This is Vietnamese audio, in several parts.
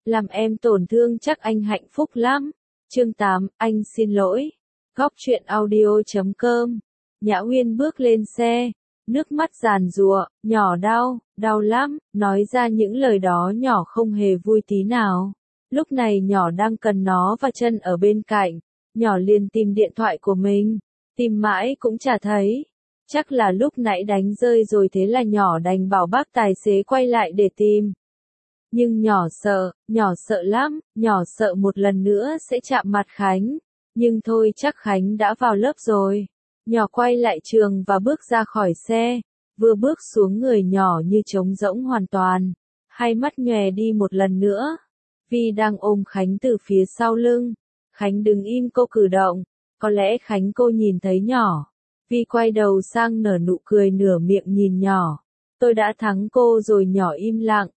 làm em tổn thương chắc anh hạnh phúc lắm. Chương 8, anh xin lỗi. Góc truyện audio.com. Nhã Uyên bước lên xe, nước mắt giàn giụa, nhỏ đau lắm, nói ra những lời đó nhỏ không hề vui tí nào. Lúc này nhỏ đang cần nó và chân ở bên cạnh, nhỏ liền tìm điện thoại của mình, tìm mãi cũng chả thấy. Chắc là lúc nãy đánh rơi rồi thế là nhỏ đành bảo bác tài xế quay lại để tìm. Nhưng nhỏ sợ lắm, nhỏ sợ một lần nữa sẽ chạm mặt Khánh. Nhưng thôi chắc Khánh đã vào lớp rồi. Nhỏ quay lại trường và bước ra khỏi xe. Vừa bước xuống người nhỏ như trống rỗng hoàn toàn. Hai mắt nhòe đi một lần nữa. Vi đang ôm Khánh từ phía sau lưng. Khánh đứng im cô cử động. Có lẽ Khánh cô nhìn thấy nhỏ. Vi quay đầu sang nở nụ cười nửa miệng nhìn nhỏ. Tôi đã thắng cô rồi. Nhỏ im lặng.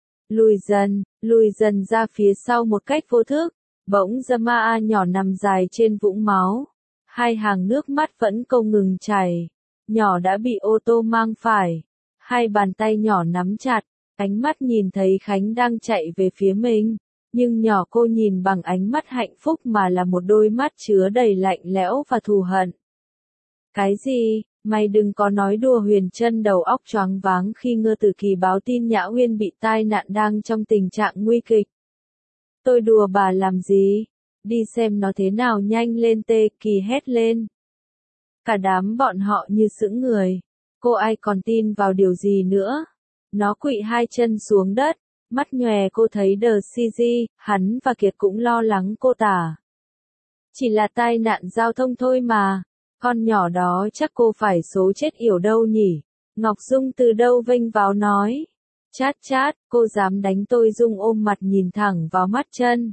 Lùi dần ra phía sau một cách vô thức. Bỗng Jamaa nhỏ nằm dài trên vũng máu. Hai hàng nước mắt vẫn không ngừng chảy. Nhỏ đã bị ô tô mang phải. Hai bàn tay nhỏ nắm chặt. Ánh mắt nhìn thấy Khánh đang chạy về phía mình. Nhưng nhỏ cô nhìn bằng ánh mắt hạnh phúc mà là một đôi mắt chứa đầy lạnh lẽo và thù hận. Cái gì? Mày đừng có nói đùa. Huyền Trân đầu óc choáng váng khi nghe từ Kỳ báo tin Nhã Uyên bị tai nạn đang trong tình trạng nguy kịch. Tôi đùa bà làm gì? Đi xem nó thế nào nhanh lên. Kỳ hét lên. Cả đám bọn họ như sững người. Cô ai còn tin vào điều gì nữa? Nó quỵ hai chân xuống đất, mắt nhòe. Cô thấy CG, hắn và Kiệt cũng lo lắng cô tả. Chỉ là tai nạn giao thông thôi mà. Con nhỏ đó chắc cô phải số chết yểu đâu nhỉ? Ngọc Dung từ đâu vênh váo nói. Chát, cô dám đánh tôi? Dung ôm mặt nhìn thẳng vào mắt Chân.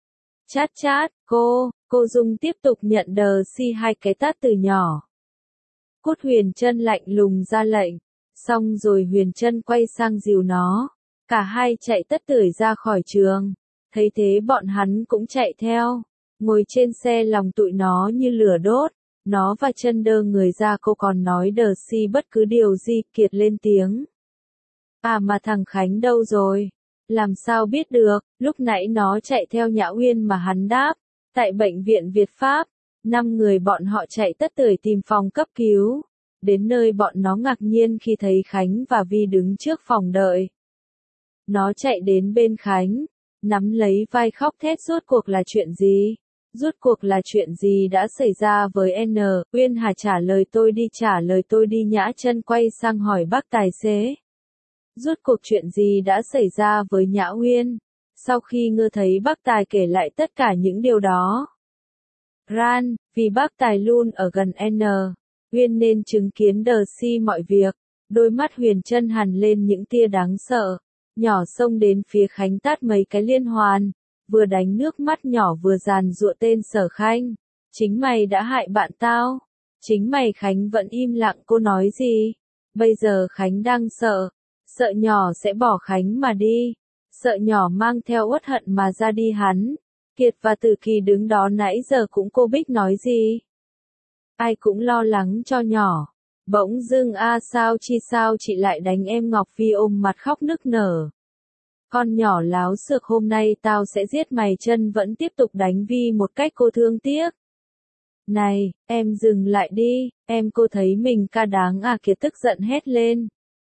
Chát, cô Dung tiếp tục nhận hai cái tát từ nhỏ. Cút. Huyền Trân lạnh lùng ra lệnh. Xong rồi Huyền Trân quay sang dìu nó. Cả hai chạy tất tưởi ra khỏi trường. Thấy thế bọn hắn cũng chạy theo. Ngồi trên xe lòng tụi nó như lửa đốt. Nó và Chân đơ người ra. Cô còn nói bất cứ điều gì. Kiệt lên tiếng. À mà thằng Khánh đâu rồi? Làm sao biết được? Lúc nãy nó chạy theo Nhã Uyên mà. Hắn đáp. Tại bệnh viện Việt Pháp. 5 người bọn họ chạy tất tưởi tìm phòng cấp cứu. Đến nơi bọn nó ngạc nhiên khi thấy Khánh và Vi đứng trước phòng đợi. Nó chạy đến bên Khánh, nắm lấy vai khóc thét. Rốt cuộc là chuyện gì? Rốt cuộc là chuyện gì đã xảy ra với N? Uyên Hà trả lời tôi đi. Nhã Chân quay sang hỏi bác tài xế. Rốt cuộc chuyện gì đã xảy ra với Nhã Uyên? Sau khi nghe thấy bác tài kể lại tất cả những điều đó. Ran, vì bác tài luôn ở gần N. Uyên nên chứng kiến mọi việc. Đôi mắt Huyền Trân hằn lên những tia đáng sợ. Nhỏ xông đến phía Khánh tát mấy cái liên hoàn. Vừa đánh nước mắt nhỏ vừa giàn giụa tên Sở Khanh. Chính mày đã hại bạn tao. Chính mày. Khánh vẫn im lặng. Cô nói gì? Bây giờ Khánh đang sợ. Sợ nhỏ sẽ bỏ Khánh mà đi. Sợ nhỏ mang theo uất hận mà ra đi. Hắn, Kiệt và Từ Kỳ đứng đó nãy giờ cũng. Cô Bích nói gì? Ai cũng lo lắng cho nhỏ. Bỗng dưng sao chị lại đánh em? Ngọc Vi ôm mặt khóc nức nở. Con nhỏ láo xược, hôm nay tao sẽ giết mày. Chân vẫn tiếp tục đánh Vi một cách cô thương tiếc. Này, em dừng lại đi, em. Cô thấy mình ca đáng à? Kiệt tức giận hét lên.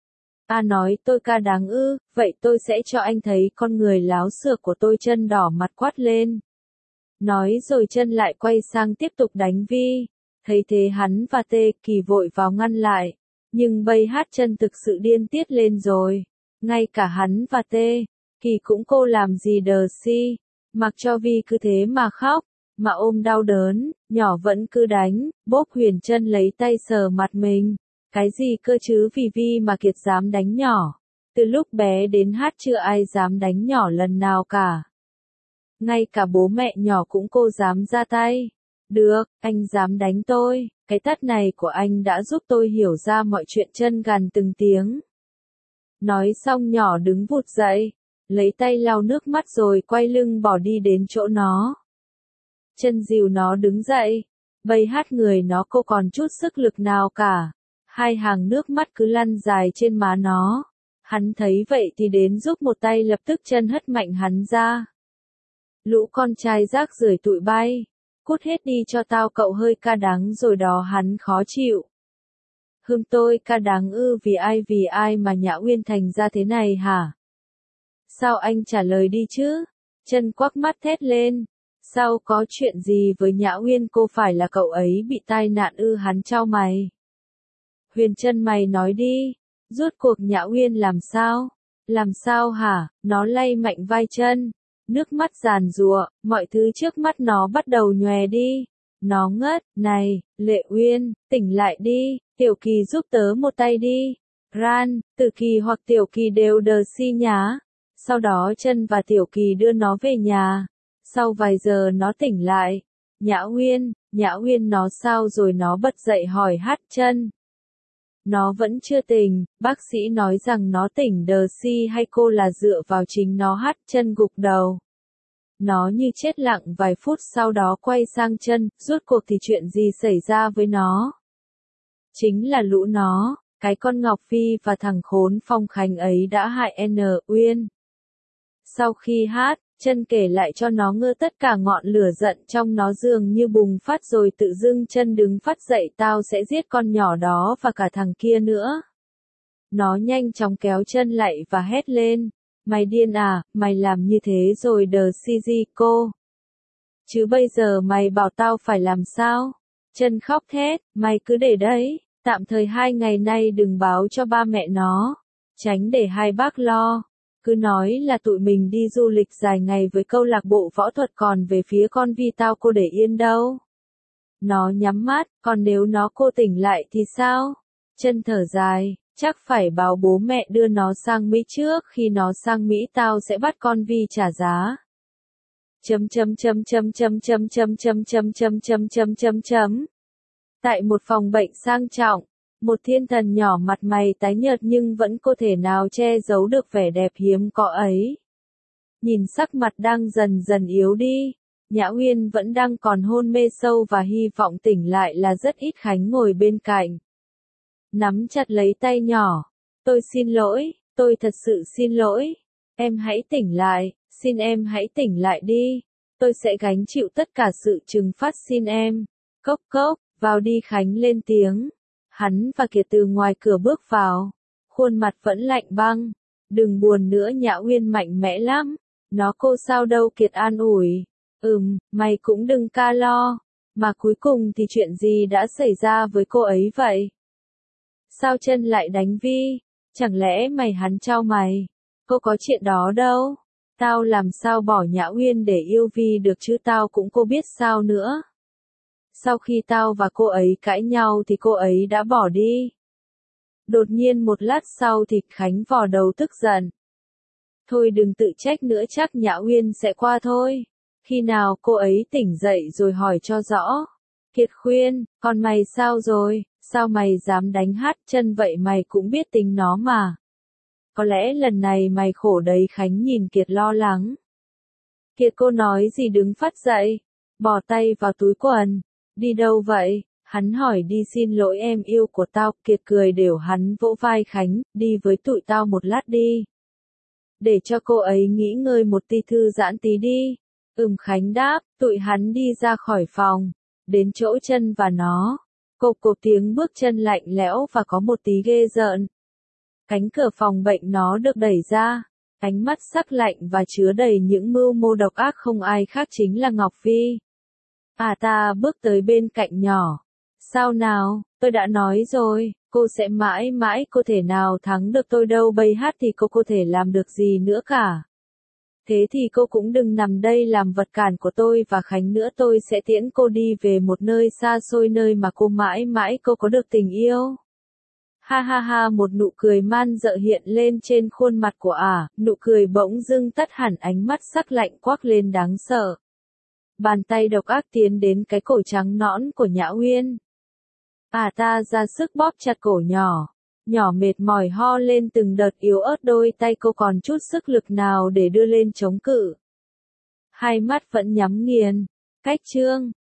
Nói tôi ca đáng ư? Vậy tôi sẽ cho anh thấy con người láo xược của tôi. Chân đỏ mặt quát lên. Nói rồi Chân lại quay sang tiếp tục đánh Vi. Thấy thế hắn và Kỳ vội vào ngăn lại. Nhưng bây Chân thực sự điên tiết lên rồi. Ngay cả hắn và Kỳ cũng. Cô làm gì mặc cho Vi cứ thế mà khóc, mà ôm đau đớn, nhỏ vẫn cứ đánh. Bốp. Huyền Trân lấy tay sờ mặt mình. Cái gì cơ chứ? Vì Vi mà Kiệt dám đánh nhỏ. Từ lúc bé đến chưa ai dám đánh nhỏ lần nào cả. Ngay cả bố mẹ nhỏ cũng cô dám ra tay. Được, anh dám đánh tôi. Cái tát này của anh đã giúp tôi hiểu ra mọi chuyện. Chân gằn từng tiếng. Nói xong nhỏ đứng vụt dậy, lấy tay lau nước mắt rồi quay lưng bỏ đi đến chỗ nó. Chân dìu nó đứng dậy. Bây người nó. Cô còn chút sức lực nào cả. Hai hàng nước mắt cứ lăn dài trên má nó. Hắn thấy vậy thì đến giúp một tay. Lập tức Chân hất mạnh hắn ra. Lũ con trai rác rưởi tụi bay. Cút hết đi cho tao cậu hơi ca đắng rồi đó hắn khó chịu. Tôi ca đắng vì ai mà Nhã Uyên thành ra thế này hả? Sao anh trả lời đi chứ? Chân quắc mắt thét lên. Sao có chuyện gì với Nhã Uyên, cô phải là cậu ấy bị tai nạn hắn trao mày. Huyền Trân mày nói đi, rốt cuộc Nhã Uyên làm sao? Làm sao hả? Nó lay mạnh vai Trân, nước mắt giàn giụa, mọi thứ trước mắt nó bắt đầu nhòe đi. Nó ngất, này, Lệ Uyên, tỉnh lại đi, Tiểu Kỳ giúp tớ một tay đi. Ran, Tử Kỳ hoặc Tiểu Kỳ đều đờ si nhá. Sau đó Trân và Tiểu Kỳ đưa nó về nhà. Sau vài giờ nó tỉnh lại. Nhã Uyên nó sao rồi, nó bật dậy hỏi Hát Trân. Nó vẫn chưa tỉnh, bác sĩ nói rằng nó tỉnh đờ si hay cô là dựa vào chính nó. Hát Trân gục đầu. Nó như chết lặng vài phút sau đó quay sang Trân, rốt cuộc thì chuyện gì xảy ra với nó? Chính là lũ nó, cái con Ngọc Phi và thằng khốn Phong Khánh ấy đã hại N. Uyên. Sau khi Hát Trân kể lại cho nó ngơ, tất cả ngọn lửa giận trong nó dường như bùng phát rồi tự dưng Trân đứng phát dậy. Tao sẽ giết con nhỏ đó và cả thằng kia nữa. Nó nhanh chóng kéo Trân lại và hét lên. Mày điên à, mày làm như thế rồi đờ si gì cô? Chứ bây giờ mày bảo tao phải làm sao? Trân khóc thét, mày cứ để đấy, tạm thời 2 ngày nay đừng báo cho ba mẹ nó. Tránh để hai bác lo. Cứ nói là tụi mình đi du lịch dài ngày với câu lạc bộ võ thuật, còn về phía con Vi tao cô để yên đâu. Nó nhắm mắt, còn nếu nó cô tỉnh lại thì sao? Trân thở dài, chắc phải báo bố mẹ đưa nó sang Mỹ trước, khi nó sang Mỹ tao sẽ bắt con Vi trả giá. Tại một phòng bệnh sang trọng, một thiên thần nhỏ mặt mày tái nhợt nhưng vẫn có thể nào che giấu được vẻ đẹp hiếm có ấy. Nhìn sắc mặt đang dần dần yếu đi, Nhã Uyên vẫn đang còn hôn mê sâu và hy vọng tỉnh lại là rất ít. Khánh ngồi bên cạnh, nắm chặt lấy tay nhỏ. Tôi xin lỗi, tôi thật sự xin lỗi. Em hãy tỉnh lại, xin em hãy tỉnh lại đi. Tôi sẽ gánh chịu tất cả sự trừng phạt, xin em. Cốc cốc, vào đi, Khánh lên tiếng. Hắn và Kiệt từ ngoài cửa bước vào. Khuôn mặt vẫn lạnh băng. Đừng buồn nữa, Nhã Uyên mạnh mẽ lắm. Nó cô sao đâu, Kiệt an ủi. Mày cũng đừng ca lo. Mà cuối cùng thì chuyện gì đã xảy ra với cô ấy vậy? Sao Trân lại đánh Vi? Chẳng lẽ mày hắn trao mày? Cô có chuyện đó đâu. Tao làm sao bỏ Nhã Uyên để yêu Vi được chứ, tao cũng cô biết sao nữa. Sau khi tao và cô ấy cãi nhau thì cô ấy đã bỏ đi. Đột nhiên một lát sau thì Khánh vò đầu tức giận. Thôi đừng tự trách nữa, chắc Nhã Uyên sẽ qua thôi. Khi nào cô ấy tỉnh dậy rồi hỏi cho rõ. Kiệt khuyên, còn mày sao rồi, sao mày dám đánh Hát Trân vậy, mày cũng biết tính nó mà. Có lẽ lần này mày khổ đấy. Khánh nhìn Kiệt lo lắng. Kiệt, cô nói gì? Đứng phát dậy, bỏ tay vào túi quần. Đi đâu vậy? Hắn hỏi. Đi xin lỗi em yêu của tao. Kiệt cười đều, hắn vỗ vai Khánh, đi với tụi tao một lát đi. Để cho cô ấy nghỉ ngơi một tí, thư giãn tí đi. Khánh đáp, tụi hắn đi ra khỏi phòng, đến chỗ Trân và nó. Cộp cộp tiếng bước chân lạnh lẽo và có một tí ghê rợn. Cánh cửa phòng bệnh nó được đẩy ra, ánh mắt sắc lạnh và chứa đầy những mưu mô độc ác, không ai khác chính là Ngọc Phi. Ta bước tới bên cạnh nhỏ. Sao nào, tôi đã nói rồi, cô sẽ mãi mãi cô thể nào thắng được tôi đâu. Bây Hát thì cô có thể làm được gì nữa cả. Thế thì cô cũng đừng nằm đây làm vật cản của tôi và Khánh nữa. Tôi sẽ tiễn cô đi về một nơi xa xôi, nơi mà cô mãi mãi cô có được tình yêu. Ha ha ha, một nụ cười man dợ hiện lên trên khuôn mặt của nụ cười bỗng dưng tắt hẳn, ánh mắt sắc lạnh quắc lên đáng sợ. Bàn tay độc ác tiến đến cái cổ trắng nõn của Nhã Uyên. Ta ra sức bóp chặt cổ nhỏ. Nhỏ mệt mỏi ho lên từng đợt yếu ớt, đôi tay cô còn chút sức lực nào để đưa lên chống cự. Hai mắt vẫn nhắm nghiền. Cách chương